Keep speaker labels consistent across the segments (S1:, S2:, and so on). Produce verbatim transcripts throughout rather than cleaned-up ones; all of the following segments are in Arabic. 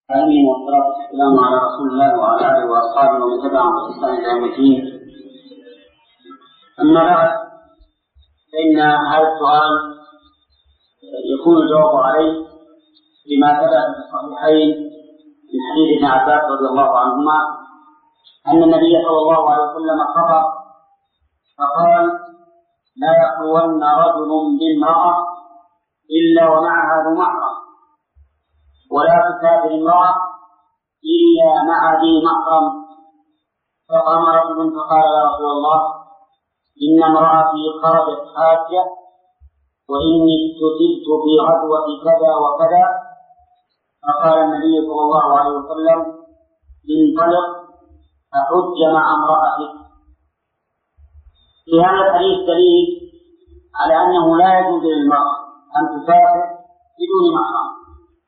S1: آمين والصلاة والسلام على رسول الله وعلى آله وأصحابه ومن تبعهم بإحسان إلى يوم الدين. أما بعد، فإن هذا السؤال يكون الجواب عليه بما ثبت في الصحيحين من حديث ابن عباس رضي الله عنهما أن النبي صلى الله عليه وسلم خطب فقال: لا يخلون رجل بامرأة إلا ومعها ذو محرم، ولا تسافر امرأة إلا مع ذي محرم. فقام رجل فقال: يا رسول الله، إن امرأتي خرجت حاجة وإني اكتتبت في غزوة كذا وكذا. فقال النبي صلى الله عليه وسلم: انطلق فحج مع امرأتك. في هذا الحديث دليل على أنه لا يجوز للمرأة أن تسافر بدون محرم،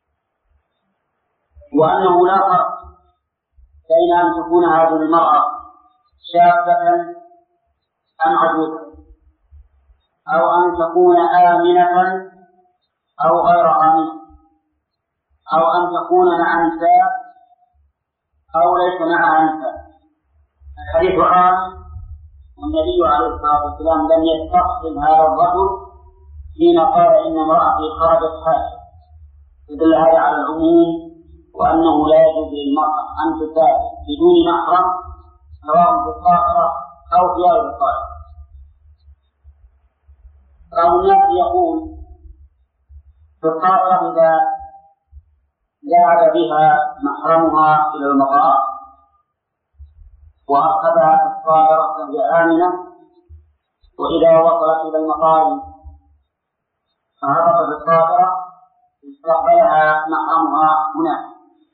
S1: وأنه لا فرق بين أن تكون هذه المرأة شابة أم عجوزة، أو أن تكون آمنة أو غير آمنة، أو أن تكون مع نساء أو ليس معها نساء. الحديث عام، والنبي عليه الصلاة والسلام لم يستقسم هذا الرجل حين قال إن امرأتي خرجت حاجة، يدل هذا على العموم، وأنه لا يجوز للمرأة أن تسافر بدون محرم سواء في الطائرة أو في غير الطائرة. بعض الناس يقول في الطائرة إذا ذهب بها محرمها إلى المطار وأركبها في الطائرة فهي آمنة، وإذا وصلت إلى المطار فهبطت الطائرة استقبلها محرمها هناك.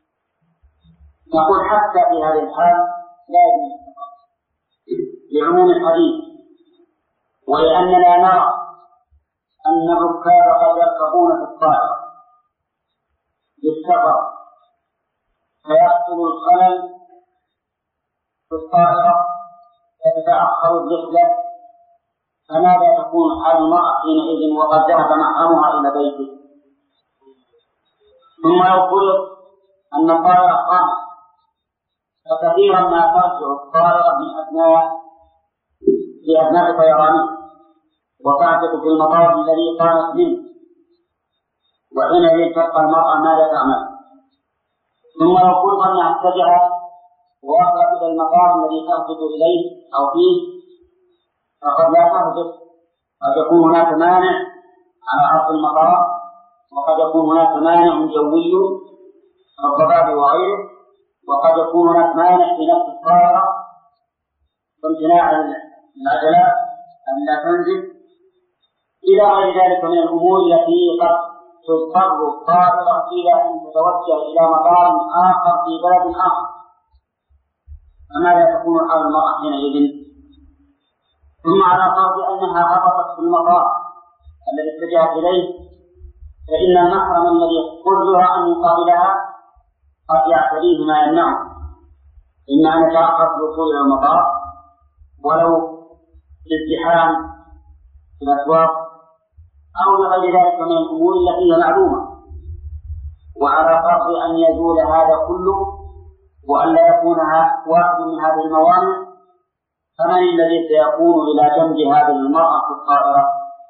S1: نقول حتى في هذه الحال لا يجوز لعموم الحديث، ولأننا نرى أن الركاب قد يركبون في الطائرة للسفر فيحصل الخلل في الطائرة فتتأخر الرحلة، فماذا تكون حال المرأة حينئذ وقد ذهب محرمها إلى بيته؟ ثم لو فرض أن الطائرة قامت، فكثيرا ما ترجع الطائرة من أثناء في أثناء طيرانها وتعتق في المطار الذي قامت منه، وحينئذ تبقى المرأة ماذا تعمل؟ ثم لو فرض أنها اتجهت ووصلت إلى المطار الذي تهبط إليه أو فيه، فقد لا تهبط، قد يكون هناك مانع على أرض المطار، وقد يكون هناك مانع جوي كالضباب وغيره، وقد يكون هناك مانع في نفس الطائرة وامتناع العجلات أن لا تنزل، إلى غير ذلك من الأمور التي قد تضطر الطائرة إلى أن تتوجه إلى مطار آخر في بلد آخر، فماذا تكون حال المرأة حينئذ؟ ثم على فرض أنها هبطت في المطار الذي اتجهت إليه، فإن المحرم الذي قدرها أن يقابلها قد يعتريه ما يمنعه، إما أن يتأخر في الوصول إلى المطار ولو لازدحام في الأسواق أو لغير ذلك من الأمور التي هي معلومة. وعلى فرض أن يزول هذا كله وأن لا يكون واحد من هذه الموانع، فمن الذي سيكون إلى جنب هذه المرأة في الطائرة؟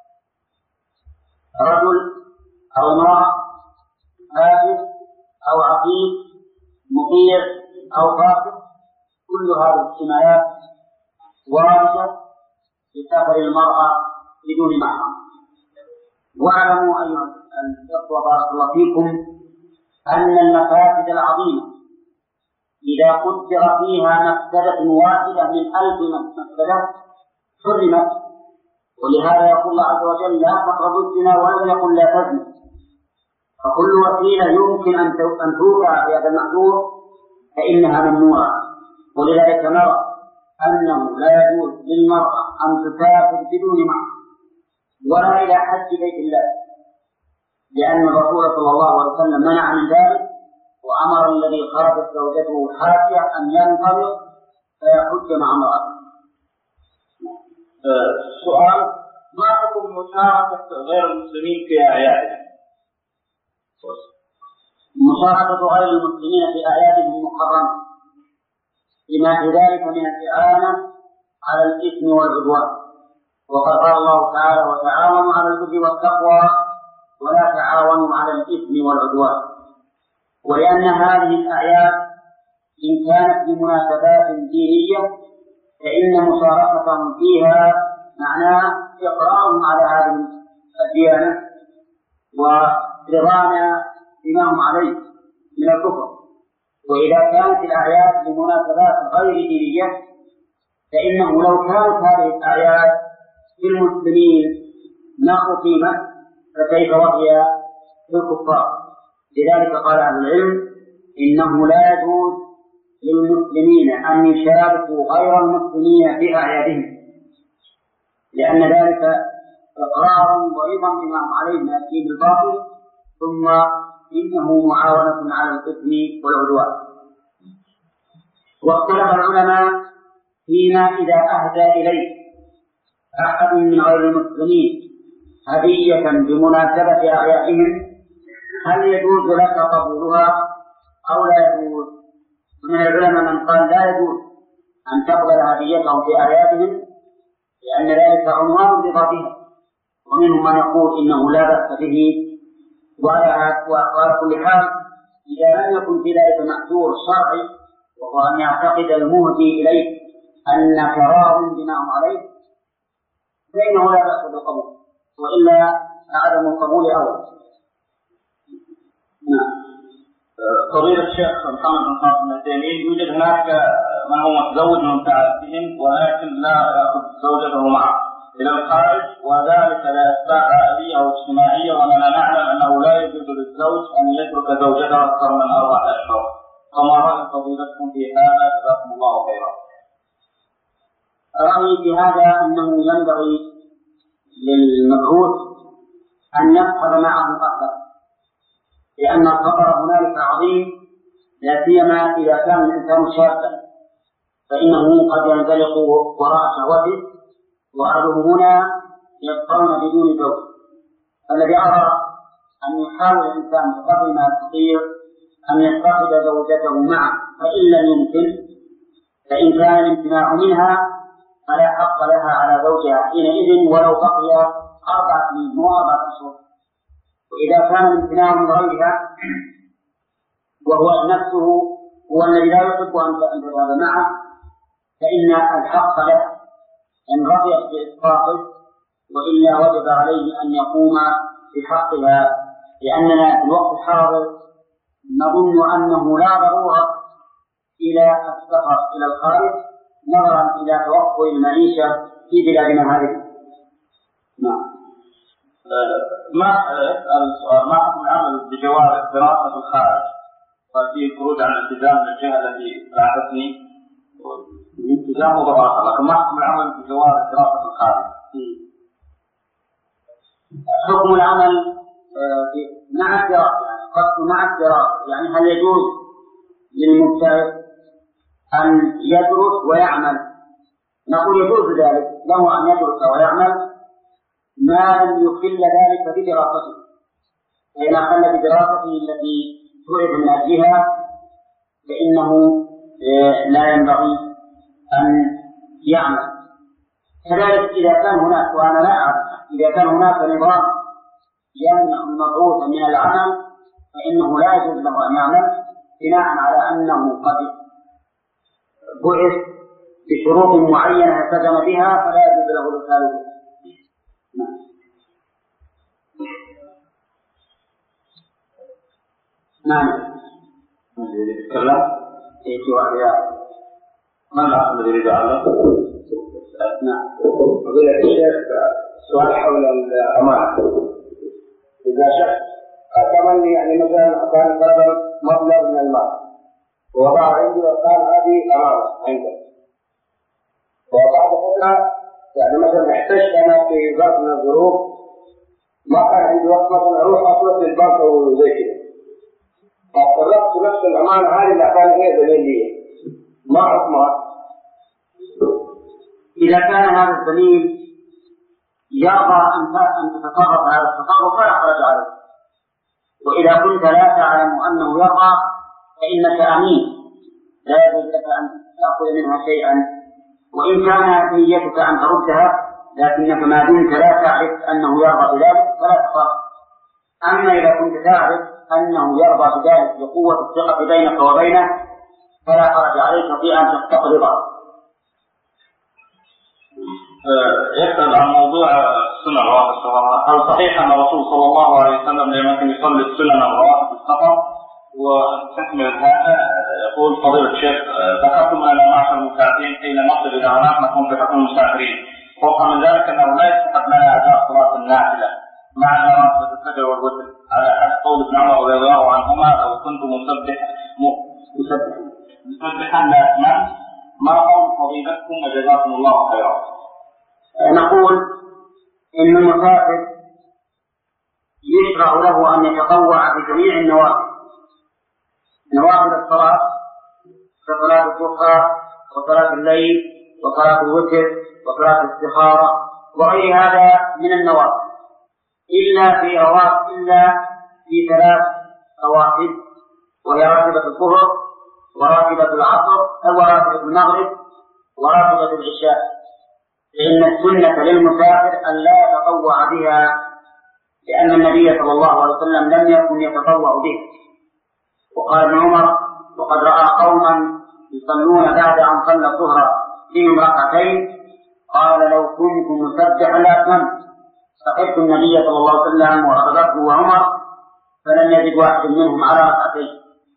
S1: رجل أو امرأة، حاجز أو عقيم، مطيع أو فاسق، كل هذه الحمايات واردة لسفر المرأة بدون محرم. واعلموا أيها الإخوة بارك الله فيكم أن المفاسد العظيمة إذا قدر فيها مفسدة واحدة من ألف مفسدة حرمت، ولهذا يقول الله عز وجل: لا تقربوا الزنا ولم يقل لا تزنوا. فكل وسيلة يمكن أن توقع في هذا المحظور فإنها ممنوعة، ولذلك نرى أنه لا يجوز للمرأة أن تسافر بدون محرم ولا إلى حج بيت الله، لأن الرسول صلى الله عليه وسلم منع من ذلك، وأمر الذي خرجت زوجته حاجة أن ينطلق فيحج مع امرأته.
S2: السؤال: ما حكم مشاركة غير المسلمين في أعيادهم؟
S1: مشاركة غير المسلمين في أعيادهم محرمة لما في ذلك من الإعانة على الإثم والعدوان، وقد قال الله تعالى: وتعاونوا على البر والتقوى ولا تعاونوا على الإثم والعدوان. ولأن هذه الأعياد إن كانت بمناسبات دينية فإن مشاركتهم فيها معناه إقرارهم على هذه الديانة ورضانا بما هم عليه من الكفر. وإذا كانت الأعياد بمناسبات غير دينية فإنه لو كانت هذه الأعياد للمسلمين ما أقيمت فكيف وهي للكفار؟ لذلك قال أهل العلم: إنه لا يجوز للمسلمين أن يشاركوا غير المسلمين في أعيادهم، لأن ذلك إقرار ورضا بما هم عليه من الدين الباطل، ثم إنه معاونة على الإثم والعدوان. واختلف العلماء فيما إذا أهدى إليه أحد من غير المسلمين هدية بمناسبة أعيادهم هل يجوز لك قبولها أو لا يجوز؟ من العلماء من قال لا يجوز أن تقبل هديتهم في أعيادهم لأن ذلك عنوان لرضاها، ومنهم من يقول إنه لا بأس به. وعلى كل حال إذا لم يكن في ذلك مأثور شرعي وهو أن يعتقد المهدي إليه أنك راض بما هم عليه فإنه لا بأس بالقبول، وإلا عدم القبول أول.
S2: نعم. فضيلة الشيخ محمد بن قاسم التيمي، يوجد هناك من هو متزوج من متعددهم ولكن لا يأخذ زوجته معه إلى الخارج، وذلك لأسباب عائلية واجتماعية، وأننا نعلم أنه لا يجوز للزوج أن يترك زوجته أكثر من أربعة أشهر. فما رأي فضيلتكم في هذا؟ جزاكم الله خيرا.
S1: رأيي في هذا أنه ينبغي للمبعوث أن يفقد معه أكثر، لأن الخطر هنالك عظيم، لا سيما إذا كان الإنسان شابا فإنه قد ينزلق وراء شهوته، وأهله هنا يبقون بدون زوج. الذي أرى أن يحاول الإنسان بقدر ما يستطيع أن يتخذ زوجته معه، فإن لم يمكن فإن كان الامتناع منها فلا حق لها على زوجها حينئذ ولو بقي أربعة سنين وأربعة أشهر. وإذا كان الامتناع من غيرها وهو نفسه هو الذي لا يحب أن تذهب معه فإن الحق له إن رضيت بإسقاطه، وإلا وجب عليه أن يقوم بحقها، لأننا في الوقت الحاضر نظن أنه لا ضرورة إلى السفر إلى الخارج نظرا إلى توفر المعيشة في بلادنا هذه.
S2: نعم. ما السؤال: ما حكم العمل بجواز الدراسة في الخارج وفي الخروج عن الالتزام من الجهة التي بعثتني الالتزام ودراسة، لكن ما حكم العمل بجواز الدراسة في الخارج؟
S1: حكم العمل مع الدراسة، قصد مع الدراسة، يعني هل يجوز للمبتدئ أن يدرس ويعمل؟ نقول يجوز ذلك له أن يدرس ويعمل ما لم يخل ذلك بدراسته، فإن أخل بدراسته التي تعرف من أجلها فإنه لا ينبغي أن يعمل. كذلك إذا كان هناك، وأنا لا أعرف، إذا كان هناك نظام يمنع المبعوث من العمل فإنه لا يجوز له أن يعمل بناء على أنه قد بعث بشروط معينة التزم بها فلا يجوز له الإخلال بها. نعم.
S2: من يريد يتكلم؟
S1: إيه سؤال
S2: من الأخ الذي يريد يعلق؟
S1: نعم.
S3: فضيلة الشيخ، سؤال حول الأمانة. إذا شخص أتمنى يعني مثلا أعطاني فرضا مبلغ من المال ووضع عندي وقال هذه أمانة عندك، وبعد فترة يعني مثلا احتجت أنا في ظرف من الظروف ما كان عندي وقت مثلا أروح أطلب البنك أو زي كذا، فاضطربت نفس الأمانة هذه اللي أعطاني هي دليل لي، ما حكمها؟
S1: إذا كان هذا الدليل يرضى أن تتصرف هذا التصرف فلا حرج عليه، وإذا كنت لا تعلم أنه يرضى فإنك أمين، لا يجوز لك أن تأخذ منها شيئا، وإن كان نيتك أن تردها لكنك ما دمت لا تعرف أنه يرضى بذلك فلا تقرأ. أما إذا كنت تعرف أنه يرضى بذلك بقوة الثقة بينك وبينه فلا حرج عليك في أن تستقرضه.
S2: يسأل عن موضوع السنة الرواتب، هل صحيح أن الرسول صلى الله عليه وسلم لما كان يصلي السنة الرواتب في السفر؟ وتكمل هذا يقول فضيلة الشيخ ذكرتم أن معشر المسافرين حين نصل إلى هناك نكون بحكم المسافرين، فوق من ذلك أنه لا يستحق لنا أداء صلاة النافلة مع راتبة الفجر والوتر على حسب قول ابن عمر رضي الله عنهما لو كنت مسبحا مسبحا لا أتمم ما قول فضيلتكم وجزاكم الله خيرا.
S1: نقول إن المسافر يشرع له أن يتطوع بجميع النوافل، نوافل الصلاة كصلاة الضحى وصلاة الليل وصلاة الوتر وصلاة الاستخارة وغير هذا من النوافل، إلا في رواتب إلا في ثلاث رواتب، وهي راتبة الظهر وراتبة العصر وراتبة المغرب وراتبة العشاء، فإن السنة للمسافر أن لا يتطوع بها، لأن النبي صلى الله عليه وسلم لم يكن يتطوع به. وقال ابن عمر وقد رأى قوما يصلون بعد أن صلى الظهر فيهم ركعتين قال لو كنت مسبحا لأتممت، فقدت النبي صلى الله عليه وسلم وأبو بكر وعمر فلم يجد واحد منهم على ركعتين.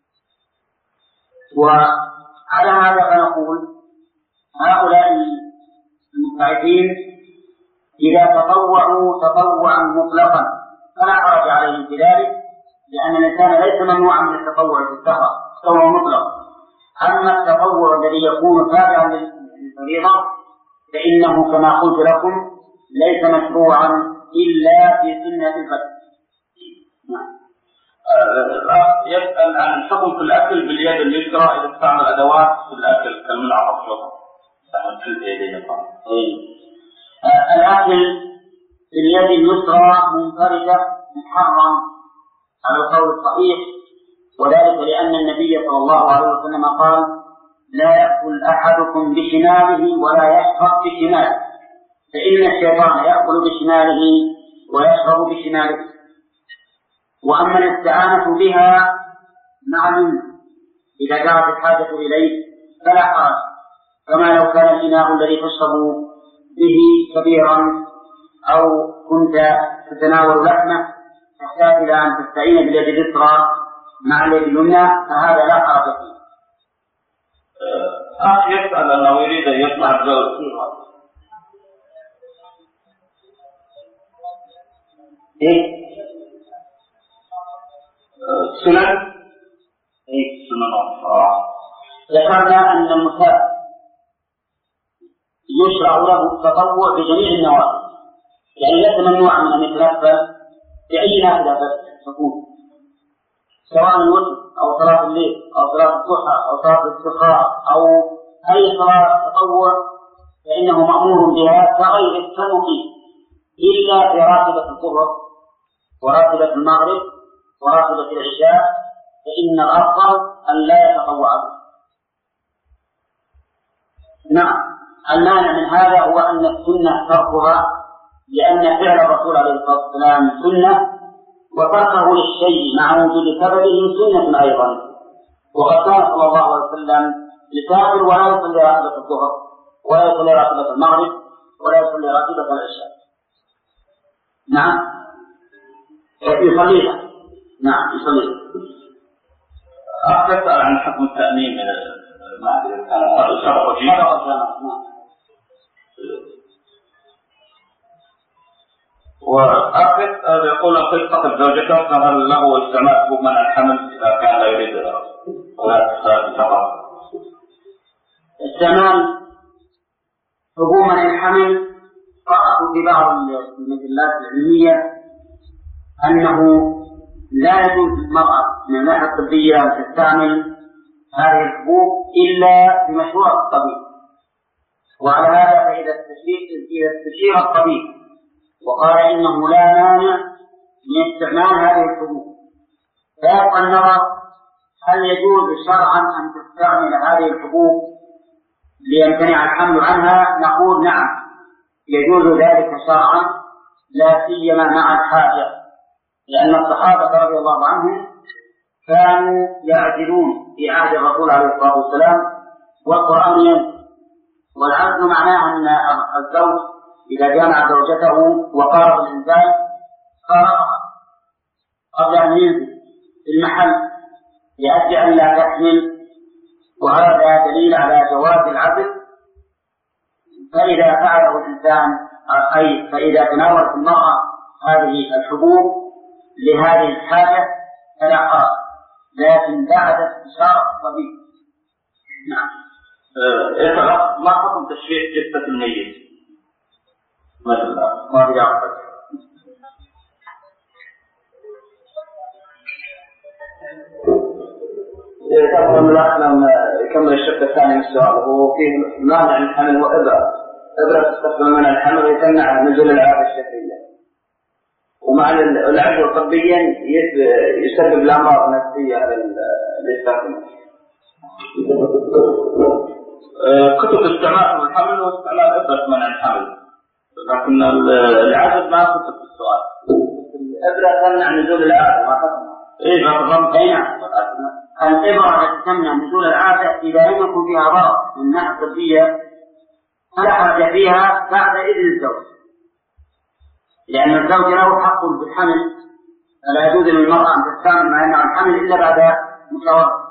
S1: وعلى هذا فنقول هؤلاء المبتعثين إذا تطوعوا تطوعا مطلقا فلا حرج عليهم في ذلك، لأن الإنسان ليس ممنوعا من التطوع في السفر، تطوع مطلق. أما التطوع الذي يكون تابعا للفريضة فإنه كما قلت لكم ليس مشروعا إلا في سنة الفجر.
S2: يسأل عن الحكم في الأكل باليد اليسرى إذا استعمل أدوات في الأكل كالملعقة والشوكة.
S1: الأكل باليد اليسرى منفردة محرم على القول الصحيح، وذلك لأن النبي صلى الله عليه وسلم قال لا يأكل أحدكم بشماله ولا يشرب بشماله، فإن الشيطان يأكل بشماله ويشرب بشماله. وأما الاستعانة بها مع منه إذا جاءت الحاجة إليه فلا حرج، كما لو كان الإناء الذي تشرب به كبيرا أو كنت تتناول لحمه تحتاج إلى أن تستعين باليد اليسرى مع اليد اليمنى فهذا لا حرج فيه.
S2: أخ يسأل أنه يريد أن يسمع الزوج
S1: إيه؟
S2: سنن إيه سنن آه.
S1: ذكرنا أن المسافر يشرع له التطوع بجميع النوافل، يعني ليس ممنوعا من أن يتنفل بأي نافلة تكون، سواء الوتر أو صلاة الليل أو صلاة الضحى أو صلاة الاستخارة أو أي صلاة تطوع فإنه مأمور بها كغير التنقي، إلا في راتبة الظهر وراتبة المغرب وراتبة العشاء فإن الأفضل أن لا يتطوع به. نعم، المانع من هذا هو أن السنة تركها، لأن فعل الرسول عليه الصلاة والسلام سنة وتركه للشيء مع وجود سببه سنة أيضا. وقد كان صلى الله عليه وسلم يسافر ولا يصلي راتبة الظهر ولا يصلي راتبة المغرب ولا يصلي راتبة العشاء. نعم يصليها، نعم يصليها.
S2: أسأل عن حكم التأمين من المعدل أنا سبق فيه. وأخذ يقول قصة زوجته فهل له استعمال حبوب منع الحمل إذا كان لا يريد ولا تسافر؟
S1: استعمال حبوب منع الحمل قرأت في بعض المجلات العلمية أنه لا يجوز للمرأة من الناحية الطبية أن تستعمل هذه الحبوب إلا بمشورة الطبيب. وعلى هذا فإذا استشير الطبيب وقال إنه لا مانع من استعمال هذه الحبوب فيبقى النظر هل يجوز شرعا أن تستعمل هذه الحبوب ليمتنع الحمل عنها؟ نقول نعم يجوز ذلك شرعا، لا سيما مع الحاجة، لأن الصحابة رضي الله عنهم كانوا يعزلون في عهد الرسول عليه الصلاة والسلام والقرآن ينزل. والعزل معناه أن الزوج إذا جامع زوجته وقارب الإنزال قاربها قبل أن ينزل في المحل لأجل أن لا تحمل، وهذا دليل على جواز العزل. فإذا فعله الإنسان أي فإذا تناولت المرأة هذه الحبوب لهذه الحاجة فلا حرج، لكن بعد استشارة الطبيب.
S2: نعم. ما حكم تشريح جثة الميت؟ مثلا
S1: ما في داعي.
S3: تفضل ملاحظنا يكمل الشق الثاني من السؤال، وهو فيه مانع الحمل وإبرة إبرة تستخدم من الحمل ويتمنع نزول العادة الشهرية، ومع العزل طبيا يسبب الأمراض النفسية للساكنة.
S2: كتب استعمال الحمل واستعمال إبرة منع الحمل، لكن العزل ما كتب في السؤال.
S3: الإبرة تمنع نزول العادة ما حكمها.
S2: إيه بالضبط.
S1: الإبرة التي تمنع نزول العادة إذا لم يكن فيها ضرر من الناحية الطبية فلا حاجة فيها بعد إذن الزوج، لأن الزوج له حق في الحمل، فلا يجوز للمرأة أن تستعمل ما يمنع الحمل إلا بعد مشاورة.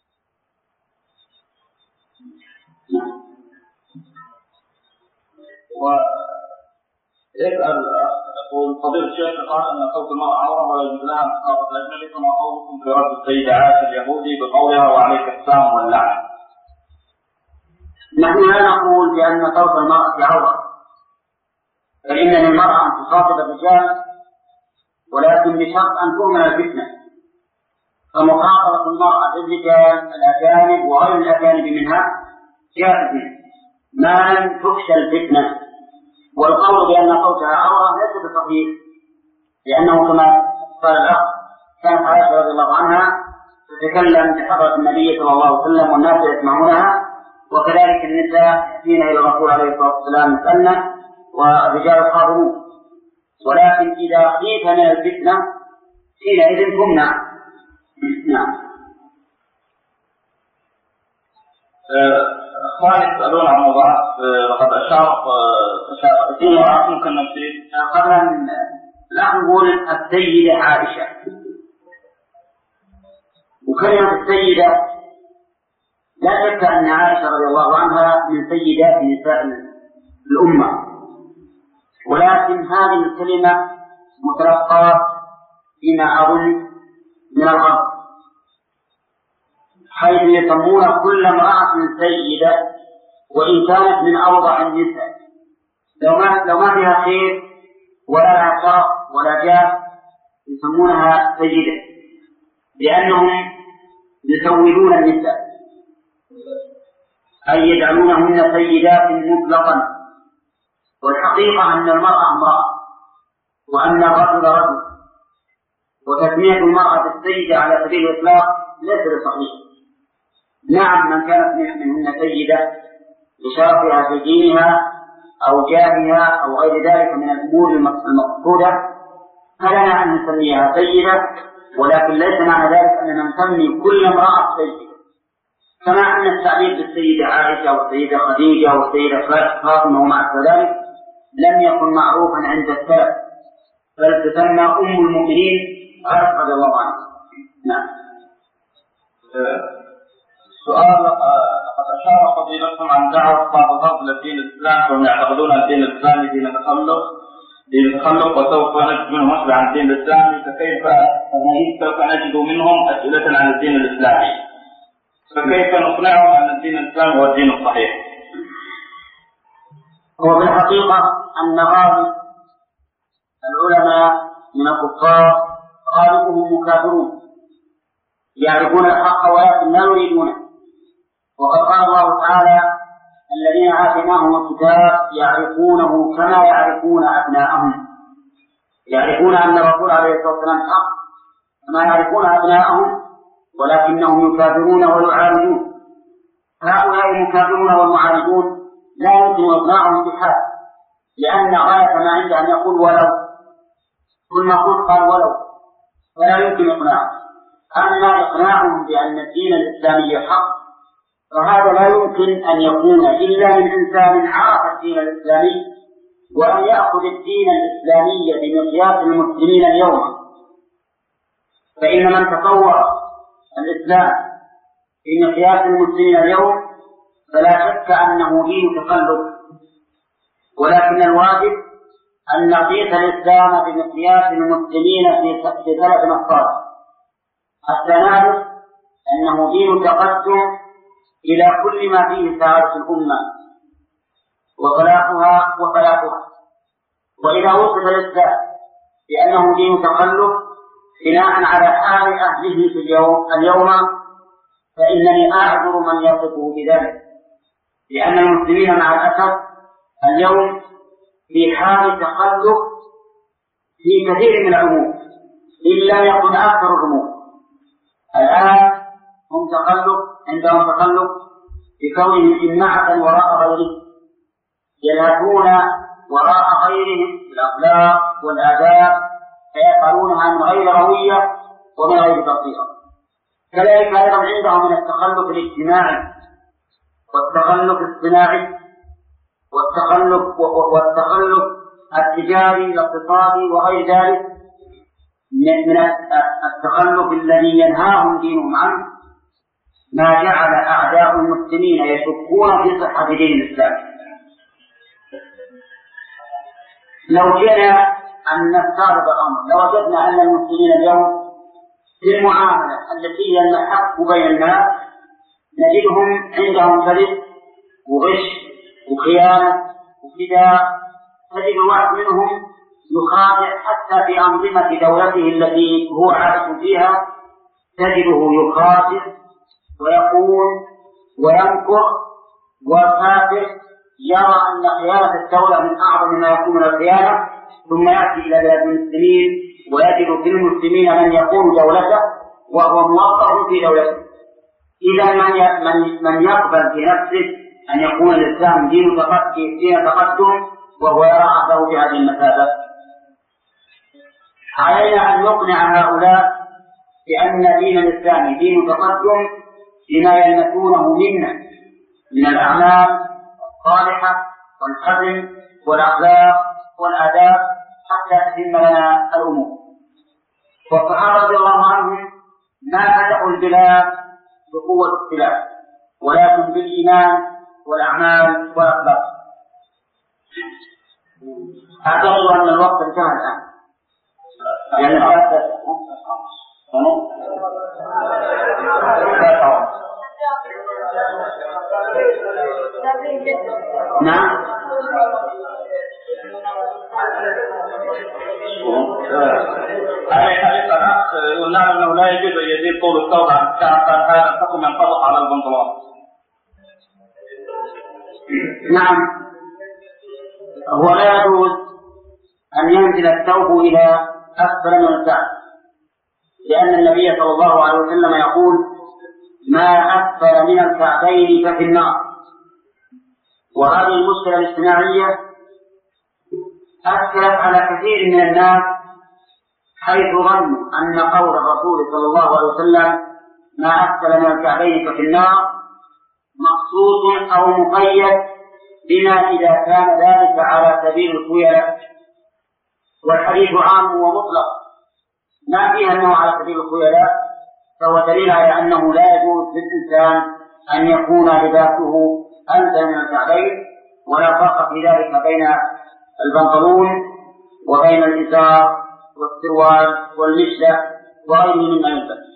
S2: ويسأل يقول فضيلة الشيخ قال أن صوت المرأة عورة ولا يجوز لها أن تخاطب الأجنبي، كما قولكم في رد السيدة عائشة اليهودي بقولها وعليك السلام واللعنة.
S1: نحن لا نقول بأن صوت المرأة عورة، فإن للمرأة أن تخاطب الرجال، ولكن بشرط أن تؤمن الفتنة. فمخاطبة المرأة بالرجال الأجانب وغير الأجانب منها جائزة ما لم تخشى الفتنة. والقول بأن صوتها عورة ليس بصحيح، لأنه كما قال الأخ كانت عائشة رضي الله عنها تتكلم بحضرة النبي صلى الله عليه وسلم والناس يسمعونها، وكذلك النساء يأتين إلى الرسول عليه الصلاة والسلام يسألن والرجال حاضرون، ولكن إذا خيف من الفتنة حينئذ تمنع. نعم.
S2: أخواني يسألون عن موضوعات وقد أشار في موضوعات ممكن نفسي
S1: قبل أن لا نقول السيدة عائشة، وكلمة السيدة لا شك أن عائشة رضي الله عنها من سيدات نساء الأمة، ولكن هذه الكلمة متلقاة فيما أظن من الغرب، حيث يسمون كل امرأة سيدة وإن كانت من أوضع النساء، لو ما لو ما فيها خير ولا لها شرف ولا جاه يسمونها سيدة، لأنهم يسودون النساء أي يجعلونهن سيدات مطلقا. والحقيقة أن المرأة امرأة وأن الرجل رجل، وتسمية المرأة السيدة على سبيل الإطلاق ليس بصحيح. نعم من كانت منهن سيدة لشرفها في دينها أو جاهها أو غير ذلك من الأمور المقصودة فلنا أن نسميها سيدة، ولكن ليس معنى ذلك أننا نسمي كل امرأة سيدة، كما أن التعبير بالسيدة عائشة والسيدة خديجة والسيدة فاطمة وما أشبه ذلك لم يكن معروفا عند السلف، بل تسمى أم المؤمنين عائشة رضي الله عنها. نعم.
S2: سؤال لقد أشار فضيلتكم عن دعوة بعض الغرب لدين الإسلام وهم يعتقدون الدين الإسلامي دين تخلق دين تخلق وسوف نجد منهم أسئلة عن الدين الإسلامي، فكيف سوف نجد منهم أسئلة عن الدين الإسلامي؟ فكيف نقنعهم أن الدين الإسلامي هو الدين الصحيح؟
S1: هو بالحقيقة أن غالب العلماء من الكفار غالبهم مكابرون يعرفون الحق ولكن لا يريدونه، وقد قال الله تعالى الذين آتيناهم الكتاب يعرفونه كما يعرفون أبناءهم، يعرفون أن الرسول عليه الصلاة والسلام حق ما يعرفون أبناءهم ولكنهم يكابرون ويعارضون. هؤلاء المكابرون والمعارضون لا يمكن إقناعهم بحال، لأن غاية ما عنده أن يقول ولو، كل ما قلت قال ولو، فلا يمكن إقناعه. أما إقناعهم بأن الدين الإسلامي حق فهذا لا يمكن أن يكون إلا من إنسان عرف الدين الإسلامي ولم يأخذ الدين الإسلامي بمقياس المسلمين اليوم. فإن من تصور الإسلام بمقياس المسلمين اليوم فلا شك أنه دين تقلد، ولكن الواجب أن نقيس الإسلام بمقياس المسلمين في ثلاث نقاط. حتى نعرف أنه دين تقدم إلى كل ما فيه سعادة الأمة وصلاحها وفلاحها. وإذا وصف الإسلام بأنه دين تقلب بناء على حال أهله في اليوم, اليوم فإنني أعذر من يصفه بذلك، لأن المسلمين مع الأسف اليوم في حال تقلب في كثير من الأمور، إلا يكون أكثر الأمور. الآن هم تقلب عندهم تقلب بكونهم إمعة وراء غيرهم، يلهثون وراء غيرهم الأخلاق والآداب فيفعلونها من غير روية ومن غير بصيرة. كذلك أيضا عندهم من التخلف الاجتماعي والتخلف الصناعي والتخلف والتخلف التجاري الاقتصادي وغير ذلك من التخلف الذي ينهاهم دينهم عنه، ما جعل أعداء المسلمين يشكون في صحة دين الإسلام. لو جئنا أن نفترض الأمر لوجدنا أن المسلمين اليوم في المعاملة التي هي المحك بين الناس نجدهم عندهم كذب وغش وخيانة وخداع. تجد الواحد منهم يخادع حتى في أنظمة دولته التي هو عايش فيها، تجده يخادع ويقول وينكر وكافر، يرى أن خيانة الدولة من أعظم ما يكون من الخيانة، ثم يأتي إلى بلاد المسلمين ويجد في المسلمين من يقول دولته وهو موقع في دولته. إذا من من يقبل في نفسه أن يكون الإسلام دين تقدم وهو يرى عقله بهذه المثابة؟ علينا أن نقنع هؤلاء بأن دين الإسلام دين تقدم بما يلمسونه منا من الأعمال الصالحة والحزم والأخلاق والآداب حتى تتم لنا الأمور. والصحابة رضي الله عنهم ما فتحوا البلاد بقوة السلاح ولكن بالإيمان والأعمال والأخلاق. أعتقد أن الوقت انتهى الآن. يعني نعم.
S2: هذا الأخ يقول نعم أنه لا يجوز أن يزيد طول الثوب عن الساعة، قال هذا الحكم ينطبق على البنطلون.
S1: نعم، هو لا يجوز أن ينزل الثوب إلى أسفل من الكعب، لأن النبي صلى الله عليه وسلم يقول ما أسفل من الكعبين ففي النار. وهذه المشكلة الاجتماعية أثرت على كثير من الناس حيث ظنوا أن قول الرسول صلى الله عليه وسلم ما أسفل من الكعبين ففي النار مخصوص أو مقيد بما إذا كان ذلك على سبيل الخيلاء، والحديث عام ومطلق ما فيها أنه على سبيل الخيلاء، فهو دليل على أنه لا يجوز للإنسان أن يكون لباسه أنزل من الكعبين، ولا فرق في ذلك بين البنطلون وبين الإزار والسروال والمشلة وغيره مما يلبس.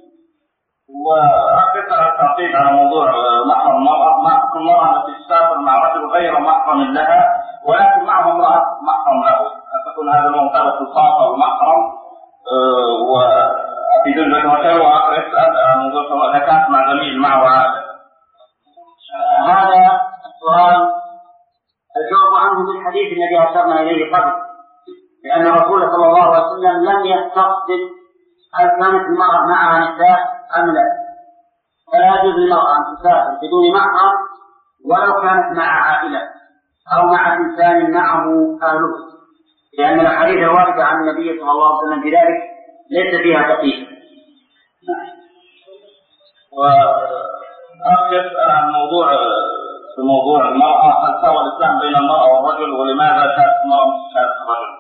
S2: وأكثر التعقيد على موضوع محرم المرأة، محرم المرأة التي تسافر مع رجل غير محرم لها ولكن معه امرأة محرم له، أن تكون هذا المنطلق الخاصة والمحرم. وفي ذلك المكان وآخر يسأل عن موضوع إذا كانت مع زميل معه هذا
S1: هذا السؤال الجواب عنه بالحديث الذي أشرنا إليه قبل، لأن الرسول صلى الله عليه وسلم لم يستقصد هل كانت المرأة معها نساء أم لا؟ فلا يجوز للمرأة أن تسافر بدون محرم ولو كانت مع عائلة أو مع إنسان معه أهله، لأن الحديث الواردة عن النبي صلى الله عليه وسلم بذلك ليس فيها تقييد.
S2: وأخذ عن موضوع في موضوع المرأة، هل سوى الإسلام بين المرأة والرجل، ولماذا كانت المرأة مشابهة الرجل؟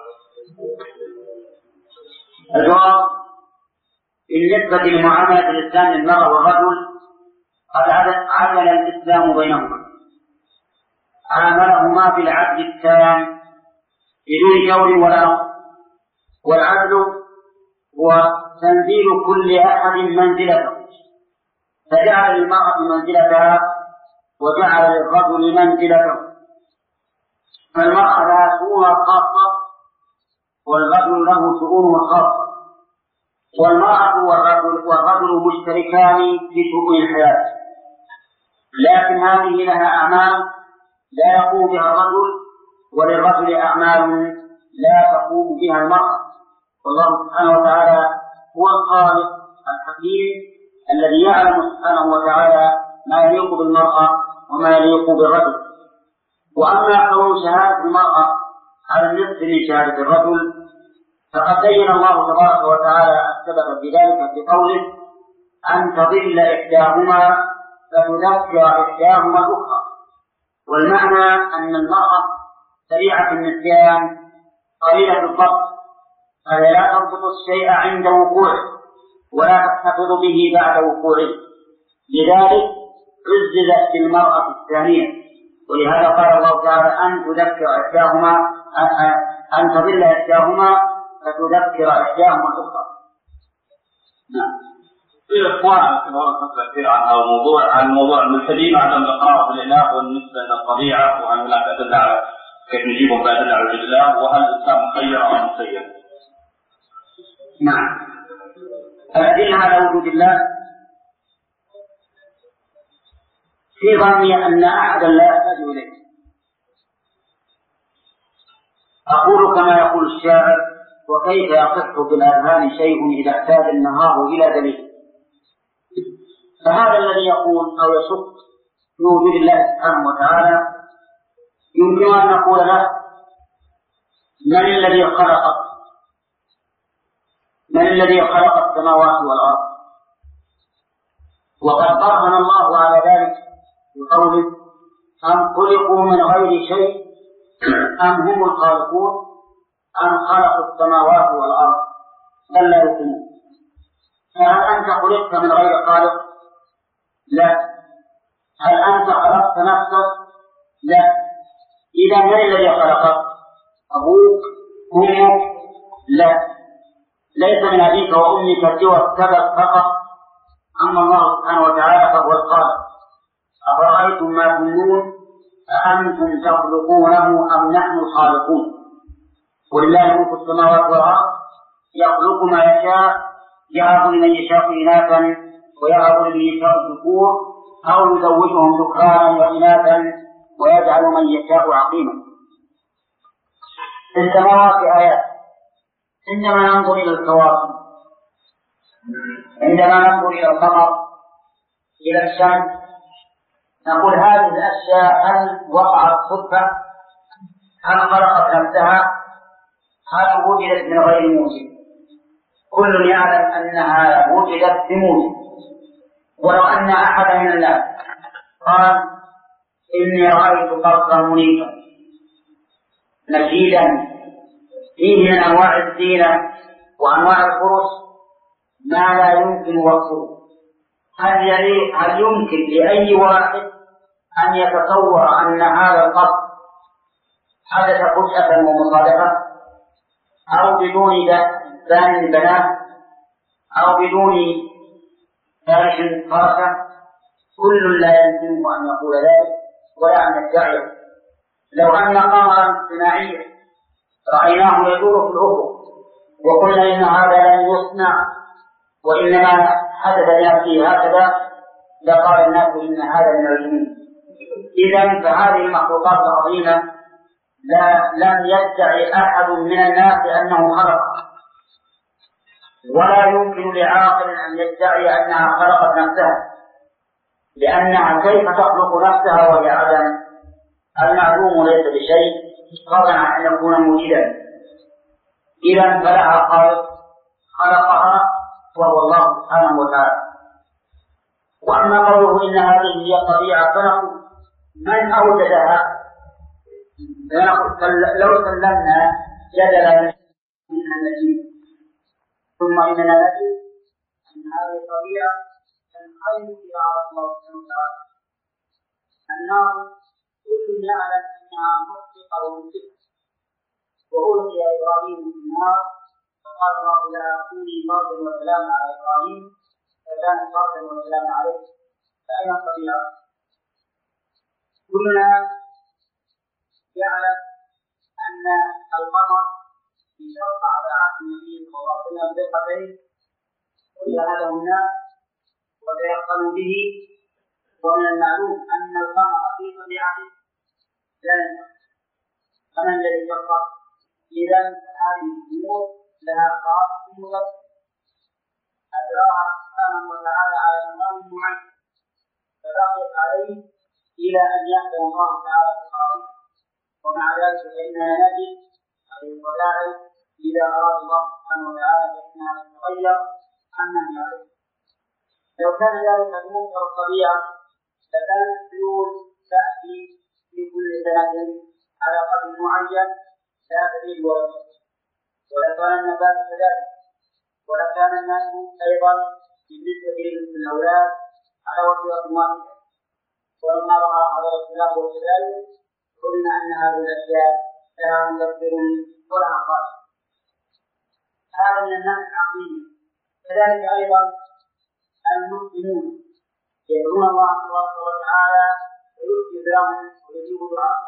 S1: الجواب: بالنسبة لمعاملة الإسلام للمرأة والرجل قد عدل الإسلام بينهما، عاملهما بالعدل التام بدون جور ولا نقص، والعدل هو تنزيل كل أحد منزلته، فجعل للمرأة منزلتها وجعل للرجل منزلته، فالمرأة لها شؤونها الخاصة والرجل له شؤونه الخاصة، والمرأة والرجل, والرجل مشتركان في شؤون الحياة، لكن هذه لها أعمال لا يقوم بها الرجل، وللرجل أعمال لا تقوم بها المرأة. والله سبحانه وتعالى هو الخالق الحكيم الذي يعلم سبحانه وتعالى ما يليق بالمرأة وما يليق بالرجل. وأما كون شهادة المرأة على النصف من شهادة الرجل فقد بين الله تبارك وتعالى السبب في ذلك بقوله: أن تضل إحداهما فتذكر إحداهما الأخرى. والمعنى أن المرأة سريعة النسيان قليلة الضبط، فهي لا تضبط الشيء عند وقوعه ولا تحتفظ به بعد وقوعه، لذلك عززت بالمرأة الثانية. ولهذا قال الله تعالى: أن تذكر إحداهما أن تضل إحداهما فتذكر إحداهما الأخرى.
S2: نعم. في إخوان في الفترة كثير عن هذا الموضوع، عن موضوع الملحدين وعدم الإقرار بالإله والنسبة إلى الطبيعة، وهل هناك أدلة على كيف نجيبهم بأدلة على الإله، وهل الإسلام مخير أو مسير؟
S1: نعم. الأدلة على وجود الله في ظني أن أحدا لا يحتاج إليه. أقول كما يقول الشاعر: وكيف يصح بالأذهان شيء إذا احتاج النهار إلى دليل. فهذا الذي يقول أو يشك في وجود الله سبحانه وتعالى يمكن أن نقول له: من الذي خلقك؟ من الذي خلق السماوات والأرض؟ وقد برهن الله على ذلك بقوله: أم خلقوا من غير شيء أم هم الخالقون أم خلقوا السماوات والأرض بل لا يوقنون. فهل أنت خلقت من غير خالق؟ لا. هل أنت خلقت نفسك؟ لا. إذا من الذي خلقك؟ أبوك؟ أمك؟ لا، ليس من أبيك وأمك سوى السبب فقط. أما الله سبحانه وتعالى فهو الخالق. أفرأيتم ما تمنون أأنتم تخلقونه أم نحن الخالقون؟ ولله ملك السماوات والأرض يخلق ما يشاء، يهب لمن يشاء إناثا ويهب لمن يشاء الذكور أو يزوجهم ذكرانا وإناثا ويجعل من يشاء عقيما. في السماوات آيات. عندما ننظر إلى الكواكب، عندما ننظر إلى القمر، إلى الشمس، نقول: هذه الأشياء هل وقعت صدفة؟ هل خلقت نفسها؟ هل وجدت من غير موجب؟ كل يعلم أنها وجدت بموجب. ولو أن أحدا من الناس قال: إني رأيت قصرا منيفا مشيدا فيه من أنواع الزينة وأنواع الفرش ما لا يمكن وصفه، هل هل يمكن لأي واحد أن يتصور أن هذا القصر حدث فجأة ومصادفة، أو بدون ثاني بنات، أو بدون فارش فرشة؟ كل لا يمكن أن يقول ذلك ولا أن يدعي. لو أن قمرا صناعيا رأيناه يدور في الأفق وقلنا إن هذا لن يصنع وإنما حدث لنفسه هكذا، لقال الناس إن هذا من الجنون. إذن فهذه المخلوقات العظيمة لا لم يدعي أحد من الناس أنه خلق. ولا يمكن لعاقل أن يدعي أنها خلقت نفسها، لأنها كيف تخلق نفسها وهي عدم؟ المعلوم ليس بشيء قبل أن يكون موجودا. إذا فلها خالق خلقها وهو الله سبحانه وتعالى. وأما قوله إن هذه هي الطبيعة فنقول من أوجدها؟ لو سلمنا جدلا من النجيب ثم إننا نجد أن هذه الطبيعة تنقلب إلى عرض الله سبحانه وتعالى. النار كل يعلم أنها مخلقة ومسكة، وألقي إبراهيم في النار فقال الله لها كوني بردا وسلاما على إبراهيم فكانت بردا وسلاما عليه. فأين الطبيعة؟ كلنا يعلم أن القمر انشق على عهد النبي صلى الله عليه وسلم دقتين وجعله الناس وتيقنوا به، ومن المعلوم أن القمر في طبيعته لا ينشق. فمن الذي شق؟ إذا هذه الأمور لها خاصة مغلقة أجراها سبحانه وتعالى على نظام معين فبقيت عليه إلى أن يحكم الله تعالى بقاضيه. ومع ذلك فإننا نجد هذه الطبائع إذا أراد الله سبحانه وتعالى فإنها تتغير عما يعرف. لو كان ذلك بمقتضى الطبيعة لكانت السيول تأتي في كل سنة على قدر معين لا تزيد ولا تنقص، ولكان النبات كذلك، ولكان الناس أيضا بالنسبة للأولاد على وتيرة واحدة. ولما رأى هذا الاختلاف وكذلك قلنا أن هذه الأشياء لها مدبر ولها خالق. هذا من الناس العقلية. كذلك أيضا المسلمون يدعون الله تبارك وتعالى ويسجد لهم ويجيب دعاءهم.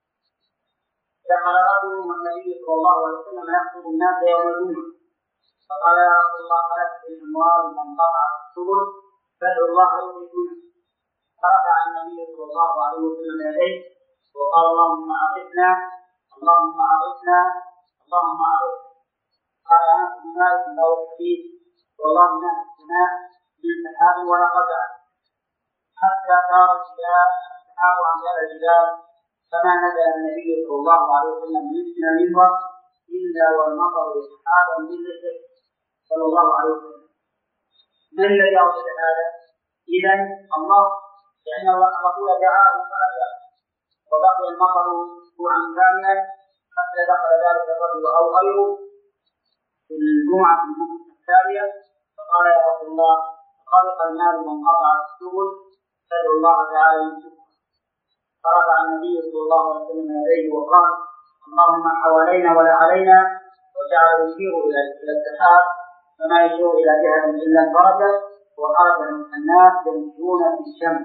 S1: دخل رجل والنبي صلى الله عليه وسلم يخطب الناس يوم الجمعة فقال يا رسول الله هلك بالأموال من قطع السبل فادعوا الله يخرجونه. فرفع النبي صلى الله عليه وسلم يديه وقال اللهم أغثنا اللهم أغثنا اللهم أغثنا. قال أنس بن مالك له الحديث والله ما في السماء من سحاب ولا قطع حتى صار السحاب أمثال الجبال، فما نزل النبي صلى الله عليه وسلم من المنبر إلا والمطر سحابا من رزقه صلى الله عليه وسلم. من الذي أوجد هذا؟ إذا الله، لأن الرسول دعاه فأجاب وبقي المطر أسبوعا كاملا حتى دخل ذلك الرجل أو غيره في الجمعة التالية فقال يا رسول الله خلق المال من قطع السبل فادعوا الله تعالى يمسكه. فرفع النبي صلى الله عليه وسلم يديه وقال اللهم حوالينا ولا علينا، وجعل يشير إلى السحاب فما يشير إلى جهة إلا البركة، وخرج الناس يمشون في الشمس.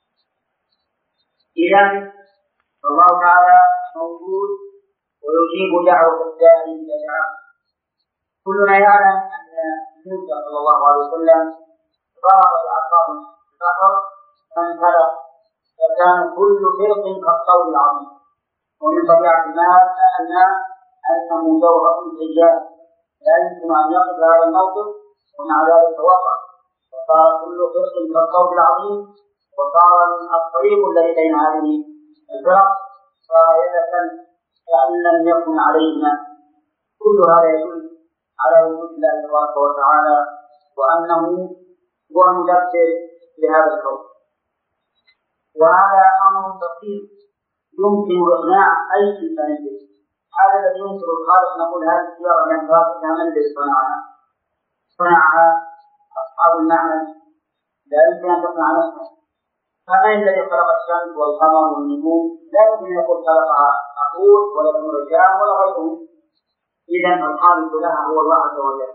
S1: إذا الله تعالى موجود ويجيب دعوة الداعي إلى دعاه. كلنا يعلم أن موسى صلى الله عليه وسلم ضرب بعصاه البحر فانفلق فكان كل فرق كالطول العظيم. ومن طبيعة الماء الماء أنه جوهر سجاد لا يمكن أن يقف هذا الموقف، ومع ذلك وقع وصار كل فرق كالطول العظيم، وصار الطريق الذي بين هذه الفرق صار يدفن كأن لم يكن عليهما. كل هذا يدل على وجود الله تبارك وتعالى وأنه هو المدبر لهذا الكون. وهذا أمر بسيط يمكن إقناع أي إنسان به. هذا الذي ينكر الخالق نقول هذه السيارة من فاتها من الذي صنعها؟ صنعها أصحاب المعنى، لا يمكن أن تصنع نفسها. فمن الذي خلق الشمس والقمر والنجوم؟ لا يمكن أن يقول خلقها عقول ولا رجال ولا غيرهم. إذا الخالق لها هو الله عز وجل.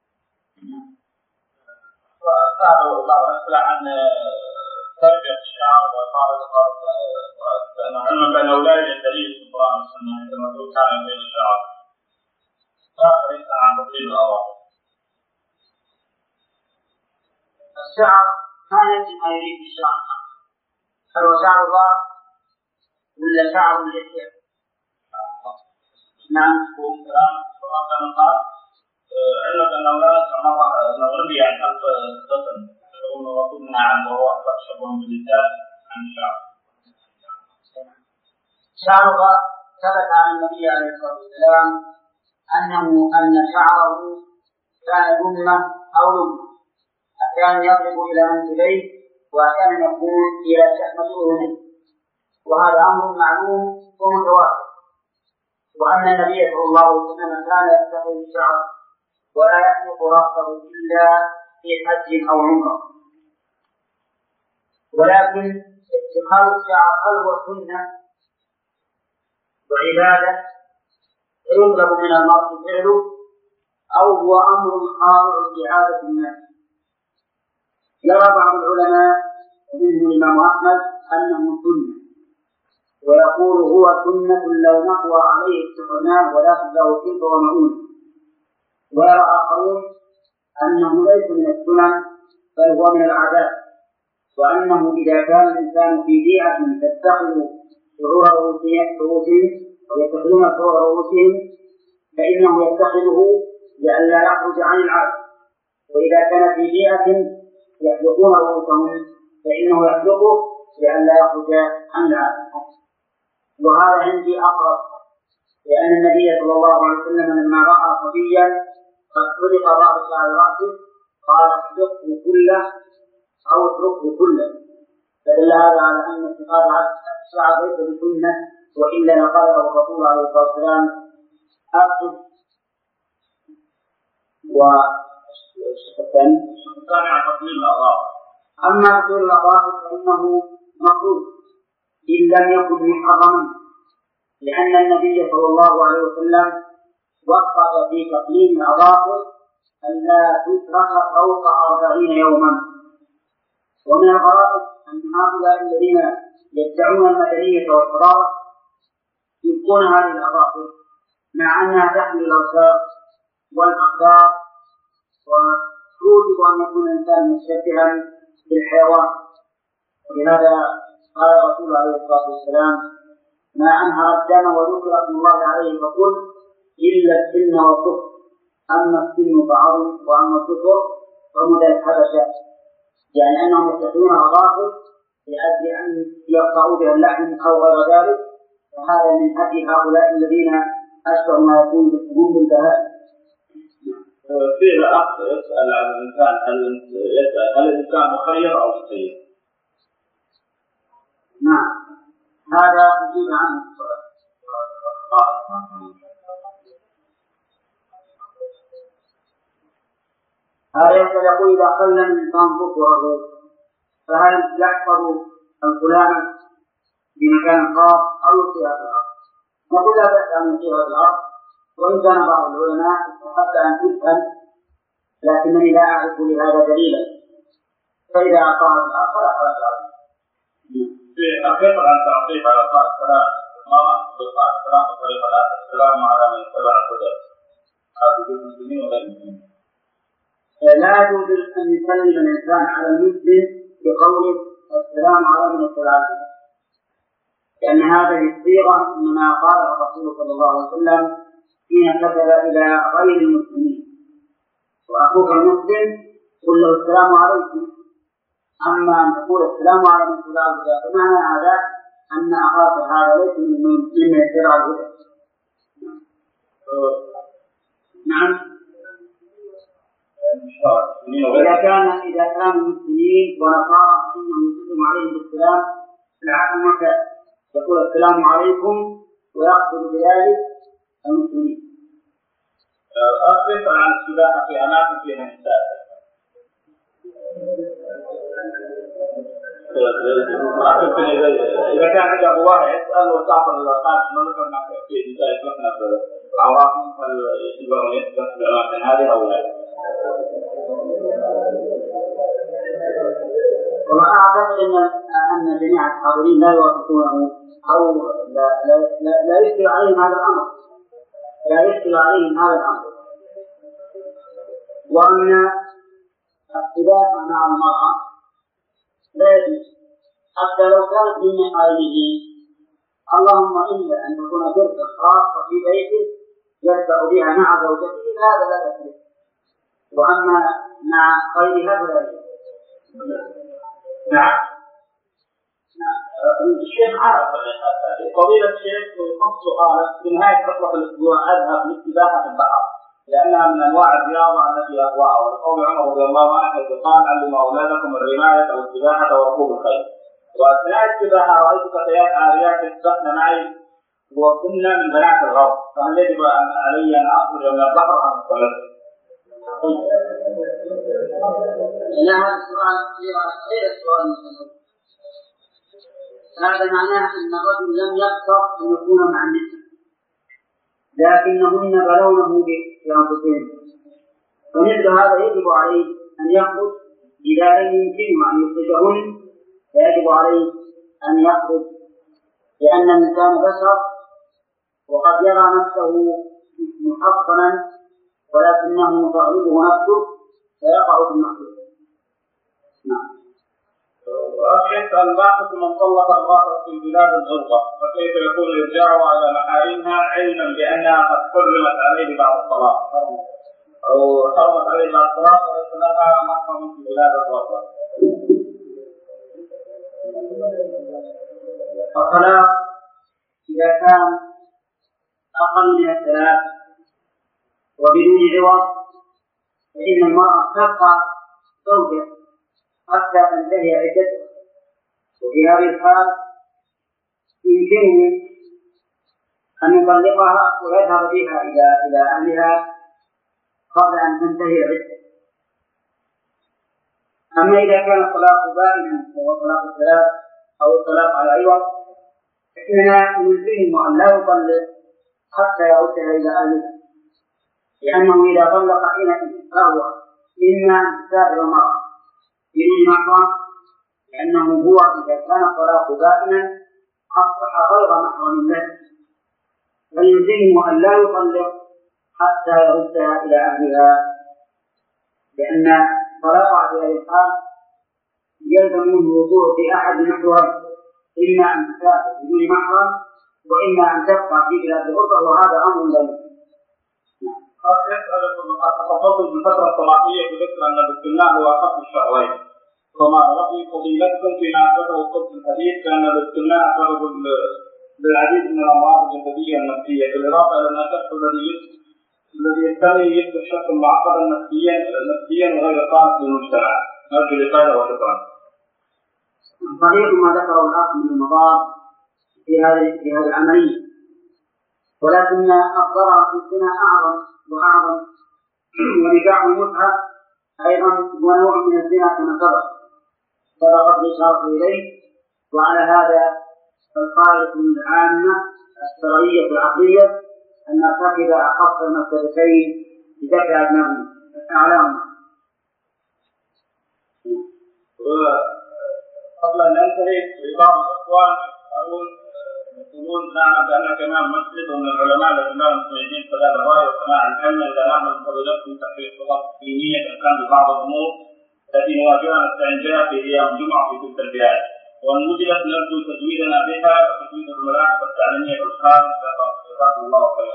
S2: وأسأل الله تعالى عن تربية الشعر وإطالة الأرض، لأن علما بأن أولاد الدليل في القرآن والسنة كما كان بين الشعر فليس عن تطبيق الأرض.
S1: الشعر ما يجب ما يريد الشعر، هل هو شعر الله ولا شعر اللحية؟
S2: نعم. وكلام القرآن قال علمك أن الناس لو ربي عن حرف الطفل يقول المفروض نعم وهو أكثر شبه بالنساء عن الشعر.
S1: شعرها ثبت عن النبي عليه الصلاة والسلام أنه أن شعره كان يمة أو يمة، أحيانا يضرب إلى منكبيه وأحيانا يكون إلى شحمة أذنيه، وهذا أمر معلوم ومتواتر. وأن النبي صلى الله عليه وسلم كان يتخذ الشعر ولا يحلق رأسه إلا في حج أو عمرة، ولكن اتخاذ الشعر هل هو سنة وعبادة يطلب من المرء فعله أو هو أمر خاضع لعادة الناس؟ يرى بعض العلماء ومنهم الإمام أحمد أنه سنة، ويقول هو سنة لو نقوى عليه اتخذناه ولكن له كيف ومؤونة. ويرى آخرون أنه ليس من السنن بل هو من العادات، وأنه إذا كان الإنسان في بيئة تتخذ شعور رؤوسهم ويتخذون شعور رؤوسهم فإنه يتخذه لئلا يخرج عن العادة، وإذا كان في بيئة يحلقون رؤوسهم فإنه يحلقه لئلا يخرج عن العادة. وهذا عندي أقرب، لأن النبي صلى الله عليه وسلم لما رأى صبيا قد خلق بعض شعر رأسه قال احلقه كله أو اتركه كله، فدل هذا على أن اتخاذ الشعر ليس بسنة، وإلا لقاله الرسول عليه الصلاة والسلام أقصد. والثاني
S2: تقليل الأظافر.
S1: أما تقليل الأظافر فإنه مكروه إن لم يكن محرما، لأن النبي صلى الله عليه وسلم وقف في تقليل الأظافر أن لا تترك فوق أربعين يوما. ومن الغرائب أن هؤلاء الذين يدعون المدنية والحضارة يبقون هذه الأظافر مع أنها تحمل الأوساخ والأخطار وتوجب أن يكون الإنسان مشبها بالحيوان. ولهذا قال الرسول عليه الصلاة والسلام ما أنهر الدم وذكر اسم الله عليه فقل إلا السن والكفر، أما السن فعظم وأما الكفر فمدى الحبشة، يعني أنهم يتخذون أظافر لأجل أن يقطعوا بها اللحم أو غير ذلك، فهذا من هدي هؤلاء الذين أشبه ما يكون بالسموم بالبهائم.
S2: فيه أخ يسأل عن الإنسان هل يسأل هل الإنسان مخير أو مسير؟
S1: نعم، هذا أجيب عنه. هذا يقول إذا قل الإنسان ظفره فهل يحفظ الغلام بمكان خاص أو يلقيها في الأرض؟ نقول لا بأس أن يلقيها في الأرض، وإن كان بعض العلماء حتى أن تسأل، لكنني لا أعرف لهذا دليلا، فإذا أعطاها في الأرض فلا حرج عليه.
S2: في الحقيقة أن تعطيه على أطلاق السلام المرأة بإطلاق السلام بطريقة لا السلام على من اتبع الهدى، هذا يجوز المسلمين ولا المسلمين؟
S1: لا يجوز أن يسلم الإنسان على المسلم بقوله السلام على من اتبع الهدى، لأن هذه الصيغة إنما قالها الرسول صلى الله عليه وسلم حين كتب إلى غير المسلمين، وأخوك المسلم قل له السلام عليكم. أما أن تقول السلام على من اتبع الهدى فمعنى هذا أن أخاك هذا ليس من اتباع الهدى. نعم، إذا كان إذا كانوا مسلمين ونصارى فإنه يسلم عليهم بالسلام لعلمك يقول السلام عليكم ويقصد بذلك المسلمين.
S2: أخبر عن السباحة في أماكن فيها نساء. إذا كان عند أبواه يسأل وتعطى الخاص ممكن أن في نساء يسمحنا بعوراتهم هل يجب أن يسبح في الأماكن هذه أو لا؟
S1: وأنا أعتقد أن أن جميع الحاضرين لا يوافقونه أو لا لا لا, لا يشكل عليهم هذا الأمر، لا يشكل عليهم هذا الأمر. وأن السباحة مع المرأة لا يجوز حتى لو كانت من محارمه، اللهم إلا أن تكون فرقة خاصة في بيته يرفع بها مع زوجته، هذا لا يجوز. وأما مع غيرها فلا يجوز.
S2: نعم. الشيخ عرف فضيلة الشيخ يخص سؤاله في نهاية عطلة الأسبوع أذهب للسباحة في البحر لأنها من أنواع الرياضة التي أقواها، ولقول عمر رضي الله عنه قال علموا أولادكم الرماية والسباحة وركوب الخيل. وأثناء السباحة رأيت فتيات عاريات يسبحن معي وكنا من بنات الغرب، فهل يجب علي أن أخرج من البحر أم أستمر؟
S1: لا، هذا السؤال غير السؤال المسلم. هذا معناه أن الرجل لم يقصد أن يكون مع النساء، لكنهن بلونه بأنفسهن، ومثل هذا يجب عليه أن يخرج. إذا لم يمكنه أن يخرجهن فيجب عليه أن يخرج، لأن الإنسان بشر وقد يرى نفسه محصنا ولكنه تغلبه نفسه فيقع في المحظور. نعم.
S2: وأخشى الباحث من طلق المرأة في بلاد الغربة فكيف يكون يرجعها إلى محارمها علما بأنها قد حرمت عليه بعد الطلاق أو حرمت عليه بعد الطلاق وليس لها محرم في بلاد الغربة؟
S1: الطلاق إذا كان أقل من الثلاث وبدون عوض فإن المرأة تبقى زوجة حتى تنتهي عدتها، وفي هذه الحال يمكنه أن يطلقها ويذهب بها إلى إلى أهلها قبل أن تنتهي عدتها. أما إذا كان الطلاق بائنا وهو طلاق الثلاث أو الطلاق على عوض فإننا يمكنه أن لا يطلق حتى يعودها إلى أهلها، لأنه إذا طلق حينئذ فهو إما سائر المرأة بدون محرم، لأنه هو إذا كان الطلاق بائنا أصبح غير محرم له، فيلزمه أن لا يطلق حتى يردها إلى أهلها، لأن طلاق في هذه الحال يلزم منه الوقوع في أحد محورين، إما أن تسافر بدون محرم وإما أن تبقى في بلاد الغربة، وهذا أمر لا يمكن.
S2: تفضلت بالفترة الطلاقية بذكر أن الاستمناء هو أخف الشهوين، فما رأي فضيلتكم في ناقته القدس الحديث كان الاستمناء سبب للعديد من الأمراض الجسدية النفسية، بالإضافة إلى أن الشخص الذي الذي يستمع يصبح شخصا معقدا نفسيا نفسيا وغير صالح للمجتمع. نرجو الإفادة وشكرا.
S1: صحيح ما ذكره الأخ من المضار في هذه في هذه العملية، ولكن الضرر في الزنا أعظم وأعظم، ونكاح المتعة أيضا ونوع من الزنا كما سبق سبقت الإشارة إليه. وعلى هذا فالقاعدة العامة الشرعية العقلية أن نرتكب أخف المفسدتين بدفع أبنائهم أعلاهم.
S2: قبل أن ننتهي بعض الأخوان يقولون نعلم بأن كمان مسجد ومن العلماء الذين لا مسلمين فلا رواية وسماع العلم إذا نعمل فضيلتكم تحقيق خطط دينية كان ببعض الأمور التي نواجهها نستعين بها في أيام الجمعة في تلك البلاد، وأن وجدت نرجو تزويدنا بها وتزويد الملاحظة والتعليمية والخارج جزاكم الله خيرا.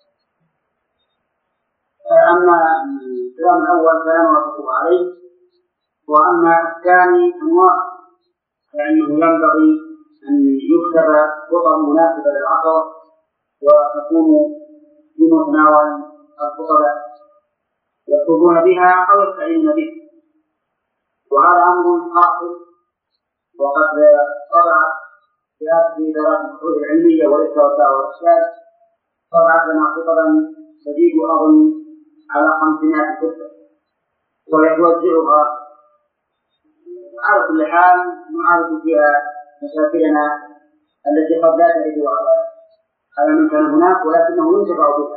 S1: أما الكلام الأول فلا نوافق عليه، وأما الثاني أنواع، لأنه ينبغي أن يكتب خطب مناسبة للعصر وتكون بمتناول الخطباء يخطبون بها أو يستعينون بها، وهذا أمر حاصل. وقد طبعت في هذه دراسة الحقوق العلمية والإفتاء والإرشاد طبعت لنا خطبا تزيد أظن على خمسمائة خطبة ويتوزعها. على كل حال نعالج فيها مشاكلنا التي قد لا ترد على من كان هناك ولكنه ينتفع بها.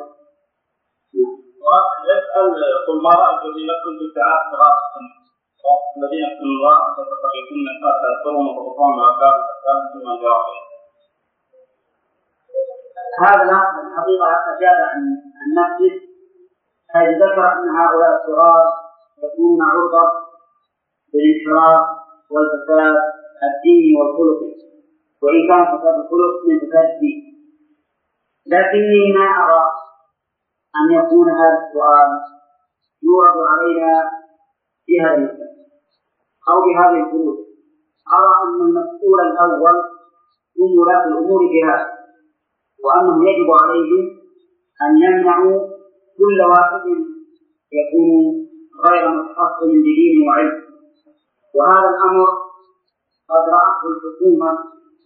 S2: ويسأل قل ما رأيك الذي يكون بالساعات دراسة الذين يكون الله فقد يكون الناس تأثرهم وتقوم بأفكار الأسلام ثم جاءوا.
S1: هذا الحقيقة أجاب عن نفسه، حيث ذكر أن هؤلاء الصغار يكونون عرضة بالانحراف والفساد الديني والخلقي، وإن كان فساد الخلق من فساد الدين. لكني ما أرى أن يكون هذا السؤال يورد علينا في هذا المثال أو بهذه الفروض، أرى أن المسؤول الأول هم ولاة الأمور بهذا، وأنهم يجب عليهم أن يمنعوا كل واحد يكون غير متحصل بدين وعلم. وهذا الأمر قد رأته الحكومة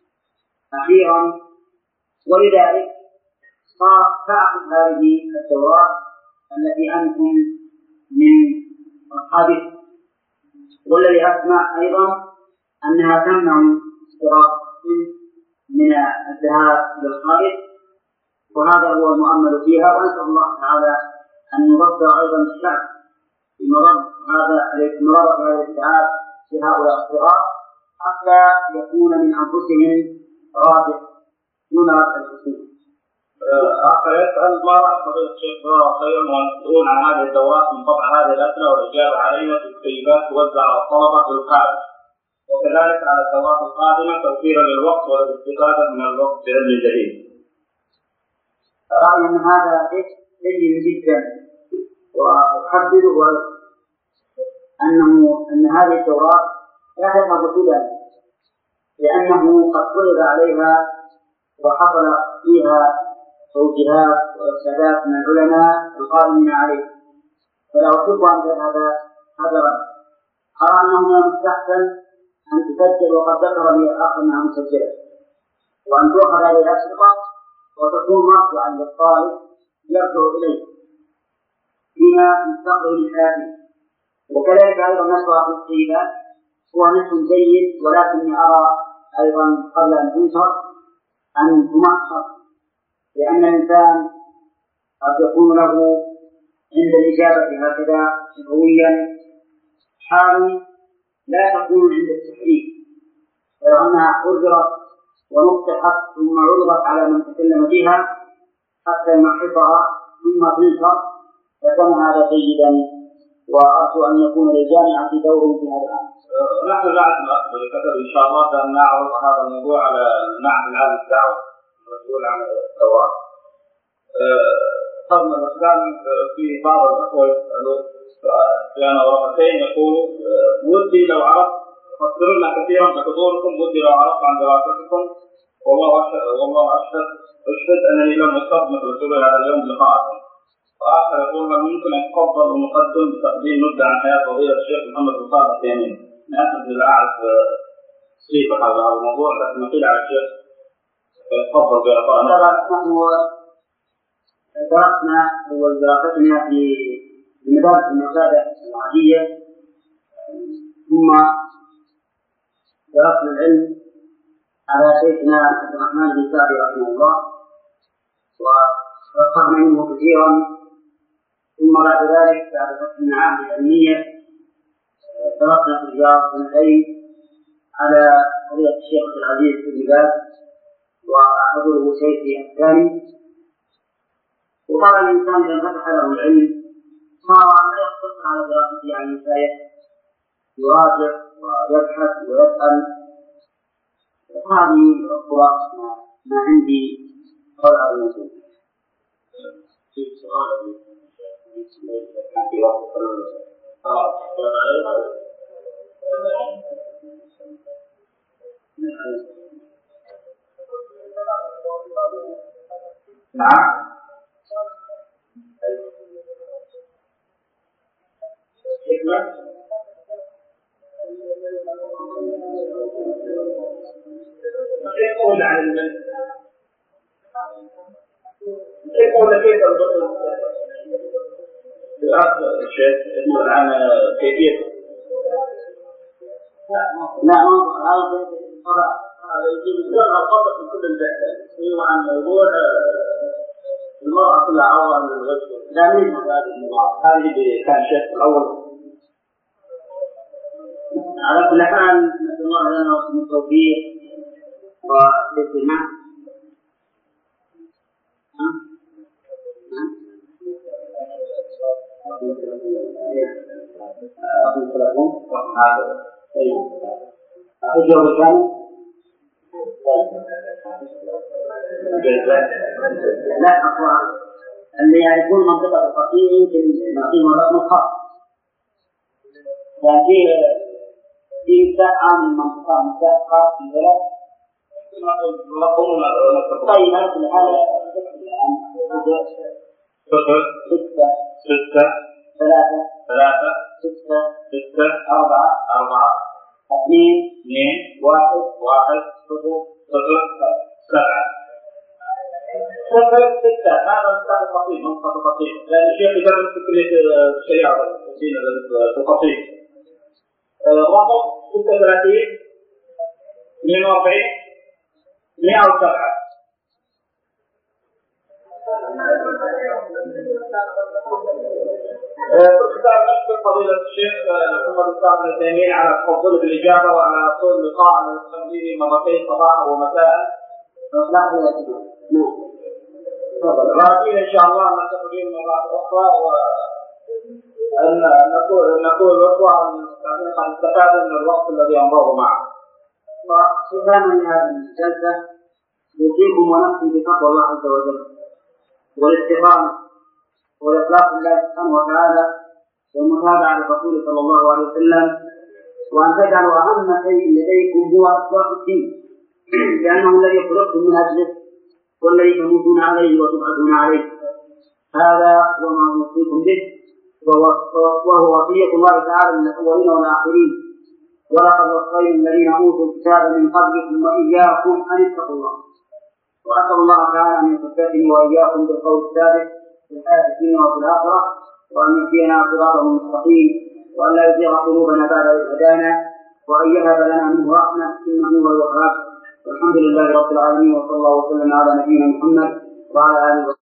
S1: أخيرا، ولذلك صارت تأخذ هذه الدورات التي أنتم من أصحابها، والذي أسمع أيضا أنها تمنع استيراد من الذهاب إلى الخارج، وهذا هو المؤمل فيها. وأسأل الله تعالى أن يرفع أيضا الشعب بمرض هذا الاستمرار في هذا الاتحاد في هؤلاء الصغار حتى يكون من أنفسهم راجع دون رأس الحكومة.
S2: أخر يسأل ما رأي فضيلة الشيخ جزاه خيرا والمسؤول عن هذه الدورات من طبع هذه الأسئلة والإجابة عليها في الكتيبات توزع على الطلبة في الخارج، وكذلك على الدورات القادمة توفيرا للوقت والاستفادة من الوقت بعلم جديد.
S1: رأيي أن هذا جيد جدا، وأحدده أنه أن هذه الدورات لا تذهب سدى، لأنه قد فرض عليها وحصل فيها توجيهات وإرشادات من العلماء القائمين عليه، فلا أحب أن تذهب هدرا. أرى أنه من المستحسن أن تسجل، وقد ذكر لي الأخ أنها مسجلة، وأن تؤخذ هذه الأشرطة وتكون مرجعا للطالب يرجع إليه فيما مستقبل الآتي. وكذلك أيضا نشرها في الكتيبات هو نشر جيد، ولكني أرى أيضا قبل أن تنشر أن تمحص، لأن الإنسان قد يكون له عند الإجابة هكذا شفويا حال لا تكون عند التحريف، ولو أنها حررت ونفتحت ثم عرضت على من تكلم بها حتى يمحصها ثم تنشر لكان هذا جيدا، وأرجو أن يكون للجامعة دور في هذا الأمر.
S2: نحن نعرف الأخبار كتب إن شاء الله أن نعرض هذا الموضوع على معهد العالم الدعوة المسؤول عن الدورات. قبل الإسلام في بعض الأخوة يسألوا بين ورقتين يقولوا ودي لو عرفت فسرنا كثيرا بحضوركم، ودي لو عرفت عن دراستكم، والله أشهد والله أشهد أشهد أنني لم أستقبل رسول هذا اليوم لقاءكم. وآخر يقول من ممكن أن يتفضل المقدم بتقديم نبذة عن حياة فضيلة الشيخ محمد بن صالح التيمين. نأخذ بالأعرف صيغة هذا الموضوع، لكن نقول على الشيخ يتفضل بإعطائنا.
S1: نحن درسنا ودراستنا في مدارس المساعدة العادية، ثم درسنا العلم على شيخنا عبد الرحمن بن سعدي رحمه الله، وفقهنا منه كثيرا. ثم بعد ذلك بعد فتح العام العلمية درسنا في الرياض سنتين على طريقة الشيخ عبد العزيز بن باز، وأعتبره شيخي الثاني. وقال الإنسان إذا فتح له العلم صار لا يقتصر على دراسته عن المسائل، يراجع ويبحث ويسأل. هذه خلاص ما عندي قول على الموضوع.
S2: في سؤال نعم يقول عن المن يقول كيف البطل الأخ الشيخ يقول عن كيفية
S1: لا هذا
S2: يجب أن الخطأ في كل البحث هو عن موضوع المرأة كلها عورة من الغش.
S1: لا من
S2: هذه كان الشيخ الأول.
S1: على كل حال نسأل الله لنا وسلم التوفيق والاستماع. الجواب الثاني لا أقوى اللي يعرفون منطقة الفقيه يمكن نعطيهم الرقم الخاص، لكن في مساحة عام المنطقة مساحة خاص في البلد
S2: مفهوم
S1: طيب هذه الحالة
S2: صفر
S1: ستة
S2: ستة
S1: ثلاثة
S2: ثلاثة
S1: ستة
S2: ستة
S1: أربعة
S2: أربعة
S1: اثنين
S2: اثنين
S1: واحد
S2: واحد
S1: صفر
S2: صفر سبعة صفر ستة. هذا مستقبل خطير مستقبل خطير، لأن الشيخ يدرس في كلية الشريعة والدين الخطير. رقم ستة وثلاثين اثنين وأربعين مئة وسبعة. الكتاب نشكر فضيلة الشيخ محمد الصالح بن تيمية على تفضله بالإجابة وعلى طول اللقاء على التمرين مرتين صباحا ومساء. راجين إن شاء الله نستقبل مرات أخرى وأن نقول نقول الأخوة قد استفادوا من الوقت الذي أمضوه معه.
S1: وختاما لهذه الجلسة نوصيكم ونفسي بتقوى الله عز وجل والاستقامة والإخلاص لله سبحانه وتعالى والمتابعة للرسول صلى الله عليه وسلم، وأن تجعلوا أهم شيء لديكم هو إصلاح الدين، لأنه الذي خلقتم من أجله والذي تموتون عليه وتبعثون عليه. هذا هو ما نوصيكم به، وهو وصية الله تعالى للأولين والآخرين: ولقد وصينا الذين أوتوا الكتاب من قبلكم وإياكم أن اتقوا الله. وأسأل الله تعالى أن يثبتني وإياكم بالقول الثابت في الحياة الدنيا وفي الآخرة، وأن يهدينا صراطه المستقيم، وأن لا يزيغ قلوبنا بعد إذ هدانا، وأن يهب لنا منه رحمة إنه هو الوهاب. والحمد لله رب العالمين، وصلى الله وسلم على نبينا محمد وعلى آله وصحبه.